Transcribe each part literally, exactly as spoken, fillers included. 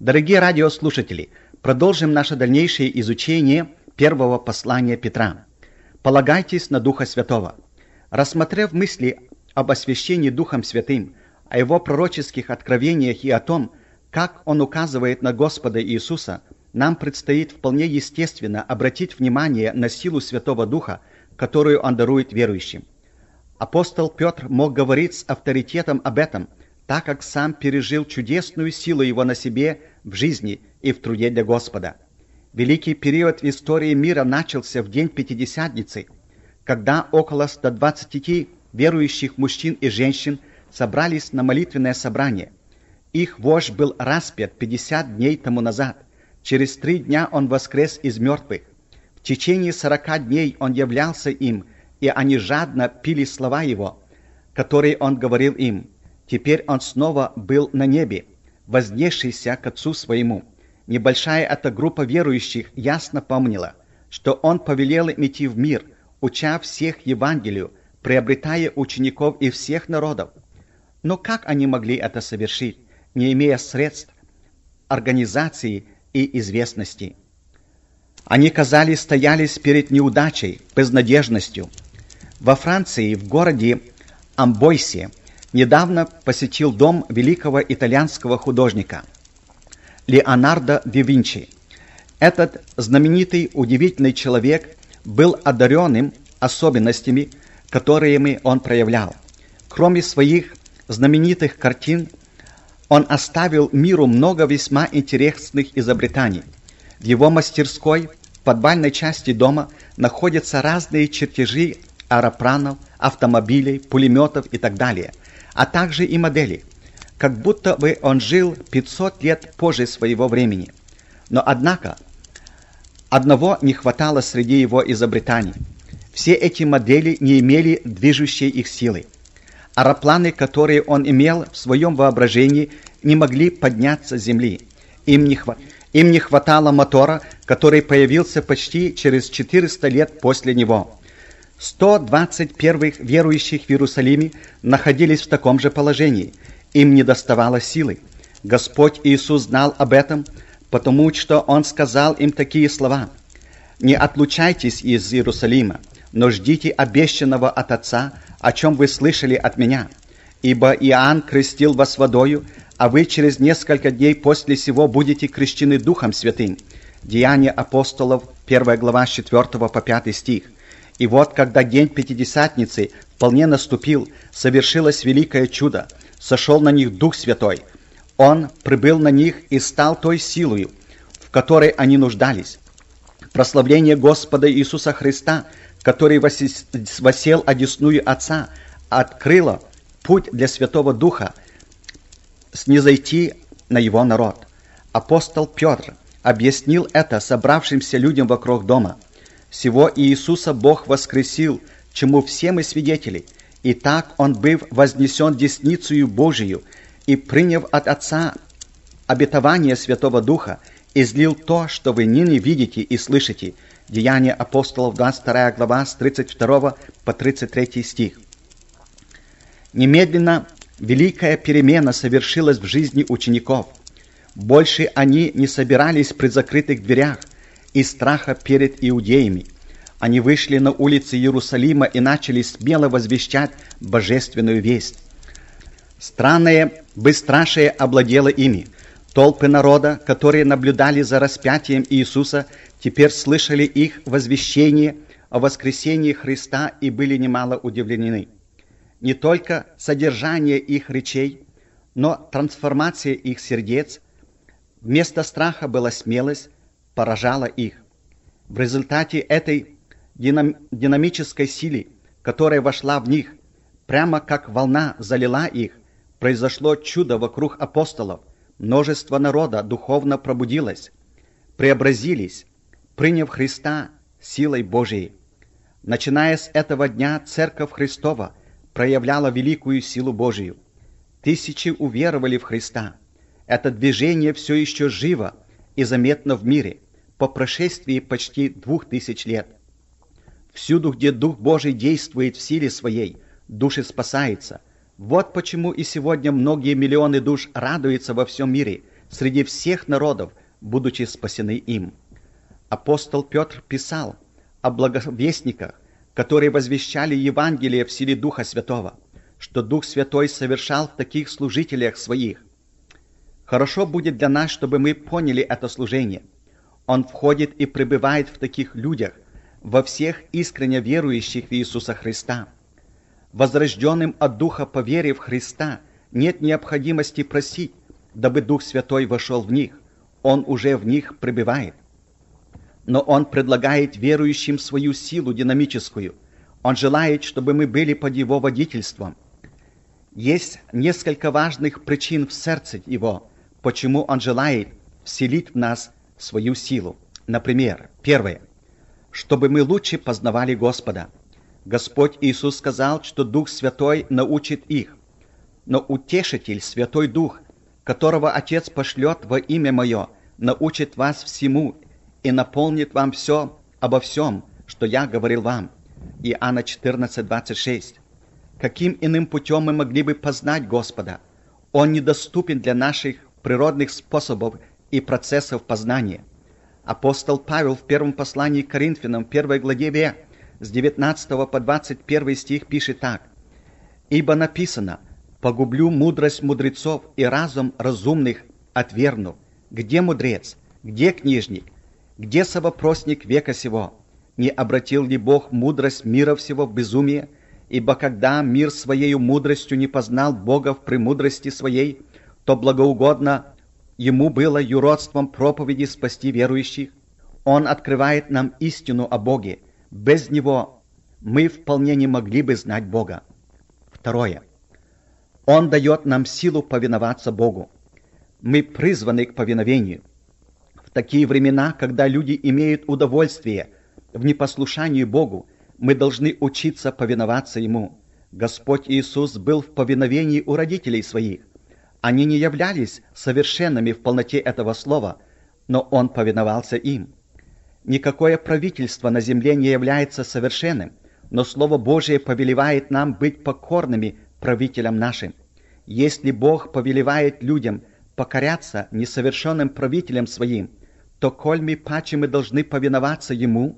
Дорогие радиослушатели, продолжим наше дальнейшее изучение первого послания Петра. Полагайтесь на Духа Святого. Рассмотрев мысли об освящении Духом Святым, о Его пророческих откровениях и о том, как Он указывает на Господа Иисуса, нам предстоит вполне естественно обратить внимание на силу Святого Духа, которую Он дарует верующим. Апостол Петр мог говорить с авторитетом об этом, так как сам пережил чудесную силу Его на себе в жизни и в труде для Господа. Великий период в истории мира начался в день Пятидесятницы, когда около ста двадцати верующих мужчин и женщин собрались на молитвенное собрание. Их вождь был распят пятьдесят дней тому назад. Через три дня он воскрес из мертвых. В течение сорока дней он являлся им, и они жадно пили слова его, которые он говорил им. Теперь он снова был на небе, вознесшийся к Отцу своему. Небольшая эта группа верующих ясно помнила, что он повелел им идти в мир, уча всех Евангелию, приобретая учеников из всех народов. Но как они могли это совершить, не имея средств, организации и известности? Они, казались, стоялись перед неудачей, безнадежностью. Во Франции, в городе Амбойсе, недавно посетил дом великого итальянского художника Леонардо да Винчи. Этот знаменитый, удивительный человек был одаренным особенностями, которыми он проявлял. Кроме своих знаменитых картин, он оставил миру много весьма интересных изобретений. В его мастерской в подвальной части дома находятся разные чертежи аэропланов, автомобилей, пулеметов и так далее, а также и модели, как будто бы он жил пятьсот лет позже своего времени. Но однако одного не хватало среди его изобретений. Все эти модели не имели движущей их силы. Аэропланы, которые он имел в своем воображении, не могли подняться с земли. Им не, хва... Им не хватало мотора, который появился почти через четыреста лет после него. сто двадцать первых верующих в Иерусалиме находились в таком же положении. Им недоставало силы. Господь Иисус знал об этом, потому что Он сказал им такие слова: «Не отлучайтесь из Иерусалима, но ждите обещанного от Отца, о чем вы слышали от Меня. Ибо Иоанн крестил вас водою, а вы через несколько дней после сего будете крещены Духом Святым». Деяния апостолов, первая глава, с четвёртого по пятый стих. И вот, когда день Пятидесятницы вполне наступил, совершилось великое чудо. Сошел на них Дух Святой. Он прибыл на них и стал той силою, в которой они нуждались. Прославление Господа Иисуса Христа, который воссел одесную Отца, открыло путь для Святого Духа снизойти на Его народ. Апостол Петр объяснил это собравшимся людям вокруг дома. Сего Иисуса Бог воскресил, чему все мы свидетели. И так Он, быв вознесен десницею Божию и приняв от Отца обетование Святого Духа, излил то, что вы ныне видите и слышите. Деяния апостолов, двадцать вторая глава, с тридцать второго по тридцать третий стих. Немедленно великая перемена совершилась в жизни учеников. Больше они не собирались при закрытых дверях из страха перед иудеями. Они вышли на улицы Иерусалима и начали смело возвещать божественную весть. Странное бесстрашие овладело ими. Толпы народа, которые наблюдали за распятием Иисуса, теперь слышали их возвещение о воскресении Христа и были немало удивлены. Не только содержание их речей, но трансформация их сердец. Вместо страха была смелость, поражала их. В результате этой динам- динамической силы, которая вошла в них, прямо как волна залила их, произошло чудо вокруг апостолов. Множество народа духовно пробудилось, преобразились, приняв Христа силой Божией. Начиная с этого дня Церковь Христова проявляла великую силу Божию. Тысячи уверовали в Христа. Это движение все еще живо и заметно в мире по прошествии почти двух тысяч лет. Всюду, где Дух Божий действует в силе своей, души спасаются. Вот почему и сегодня многие миллионы душ радуются во всем мире, среди всех народов, будучи спасены им. Апостол Петр писал о благовестниках, которые возвещали Евангелие в силе Духа Святого, что Дух Святой совершал в таких служителях своих. Хорошо будет для нас, чтобы мы поняли это служение. Он входит и пребывает в таких людях, во всех искренне верующих в Иисуса Христа. Возрожденным от Духа по вере в Христа нет необходимости просить, дабы Дух Святой вошел в них. Он уже в них пребывает. Но Он предлагает верующим свою силу динамическую. Он желает, чтобы мы были под Его водительством. Есть несколько важных причин в сердце Его, почему Он желает вселить в нас свою силу. Например, первое. Чтобы мы лучше познавали Господа. Господь Иисус сказал, что Дух Святой научит их. Но Утешитель, Святой Дух, которого Отец пошлет во имя Мое, научит вас всему и наполнит вам все обо всем, что я говорил вам. Иоанна четырнадцать, двадцать шесть. Каким иным путем мы могли бы познать Господа? Он недоступен для наших природных способов и процессов познания. Апостол Павел в первом послании к Коринфянам, первой главе, с девятнадцатого по двадцать первый стих пишет так. «Ибо написано, погублю мудрость мудрецов и разум разумных отвергну. Где мудрец? Где книжник? Где совопросник века сего? Не обратил ли Бог мудрость мира всего в безумие? Ибо когда мир своею мудростью не познал Бога в премудрости своей, то благоугодно Ему было юродством проповеди спасти верующих. Он открывает нам истину о Боге. Без Него мы вполне не могли бы знать Бога. Второе. Он дает нам силу повиноваться Богу. Мы призваны к повиновению. В такие времена, когда люди имеют удовольствие в непослушании Богу, мы должны учиться повиноваться Ему. Господь Иисус был в повиновении у родителей своих. Они не являлись совершенными в полноте этого слова, но Он повиновался им. Никакое правительство на земле не является совершенным, но Слово Божие повелевает нам быть покорными правителям нашим. Если Бог повелевает людям покоряться несовершенным правителям своим, то коль мы паче мы должны повиноваться Ему.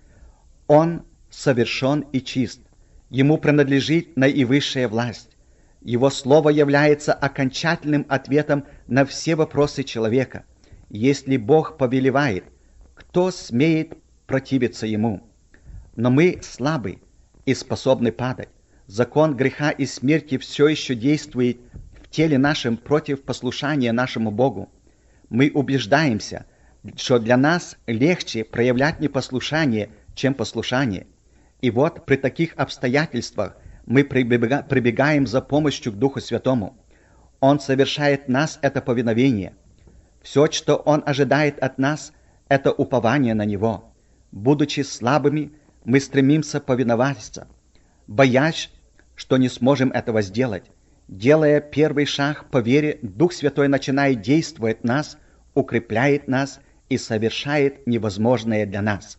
Он совершен и чист. Ему принадлежит наивысшая власть. Его Слово является окончательным ответом на все вопросы человека. Если Бог повелевает, кто смеет противиться Ему? Но мы слабы и способны падать. Закон греха и смерти все еще действует в теле нашем против послушания нашему Богу. Мы убеждаемся, что для нас легче проявлять непослушание, чем послушание. И вот при таких обстоятельствах мы прибегаем за помощью к Духу Святому. Он совершает в нас это повиновение. Все, что Он ожидает от нас, это упование на Него. Будучи слабыми, мы стремимся повиноваться, боясь, что не сможем этого сделать. Делая первый шаг по вере, Дух Святой начинает действовать в нас, укрепляет нас и совершает невозможное для нас.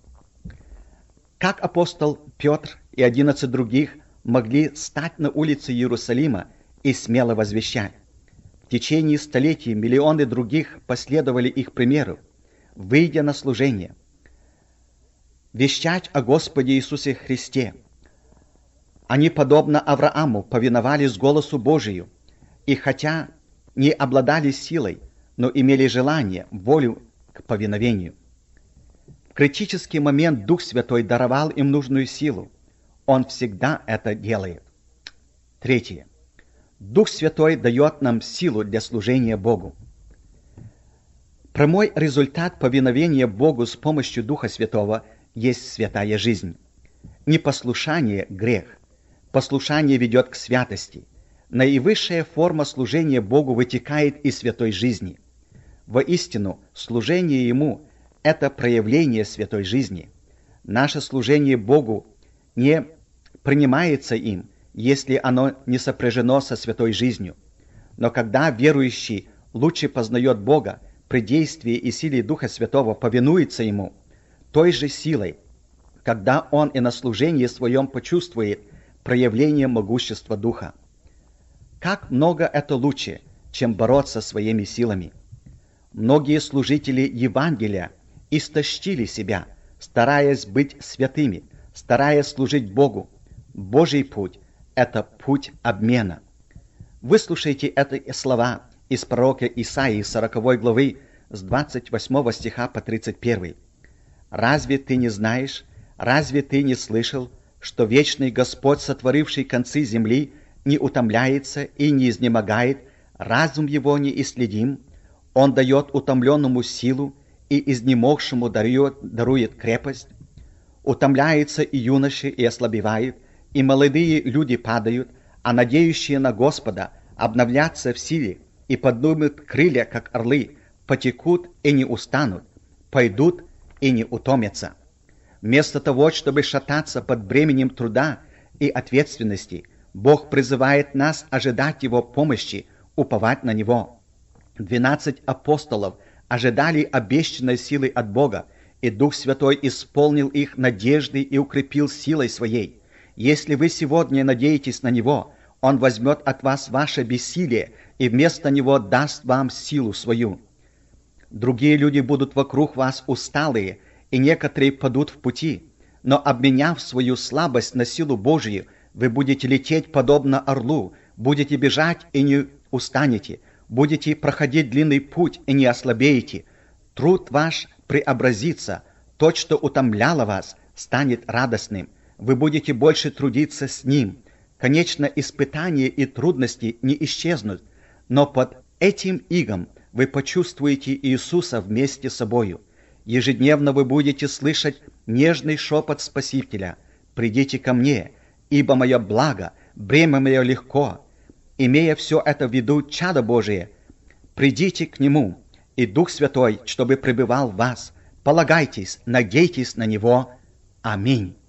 Как апостол Петр и одиннадцать других могли стать на улице Иерусалима и смело возвещать? В течение столетий миллионы других последовали их примеру, выйдя на служение. Вещать о Господе Иисусе Христе. Они, подобно Аврааму, повиновались голосу Божию, и хотя не обладали силой, но имели желание, волю к повиновению. В критический момент Дух Святой даровал им нужную силу. Он всегда это делает. Третье. Дух Святой дает нам силу для служения Богу. Прямой результат повиновения Богу с помощью Духа Святого есть святая жизнь. Непослушание – грех. Послушание ведет к святости. Наивысшая форма служения Богу вытекает из святой жизни. Воистину, служение Ему – это проявление святой жизни. Наше служение Богу не принимается им, если оно не сопряжено со святой жизнью. Но когда верующий лучше познает Бога, при действии и силе Духа Святого повинуется Ему, той же силой, когда он и на служении своем почувствует проявление могущества Духа. Как много это лучше, чем бороться своими силами. Многие служители Евангелия истощили себя, стараясь быть святыми, стараясь служить Богу. Божий путь – это путь обмена. Выслушайте эти слова из пророка Исаии сороковой главы с двадцать восьмого стиха по тридцать первый. «Разве ты не знаешь, разве ты не слышал, что вечный Господь, сотворивший концы земли, не утомляется и не изнемогает, разум его не исследим? Он дает утомленному силу и изнемогшему дарует, дарует крепость. Утомляется и юноши, и ослабевает, и молодые люди падают, а надеющие на Господа обновлятся в силе и поднимут крылья, как орлы, потекут и не устанут, пойдут и не утомятся». Вместо того, чтобы шататься под бременем труда и ответственности, Бог призывает нас ожидать Его помощи, уповать на Него. Двенадцать апостолов ожидали обещанной силы от Бога, и Дух Святой исполнил их надеждой и укрепил силой Своей. Если вы сегодня надеетесь на Него, Он возьмет от вас ваше бессилие и вместо Него даст вам силу свою. Другие люди будут вокруг вас усталые, и некоторые падут в пути, но обменяв свою слабость на силу Божию, вы будете лететь подобно орлу, будете бежать и не устанете, будете проходить длинный путь и не ослабеете. Труд ваш преобразится, то, что утомляло вас, станет радостным. Вы будете больше трудиться с Ним. Конечно, испытания и трудности не исчезнут, но под этим игом вы почувствуете Иисуса вместе с собою. Ежедневно вы будете слышать нежный шепот Спасителя: «Придите ко мне, ибо мое благо, бремя мое легко». Имея все это в виду, чадо Божие, придите к Нему, и Дух Святой, чтобы пребывал в вас. Полагайтесь, надейтесь на Него. Аминь.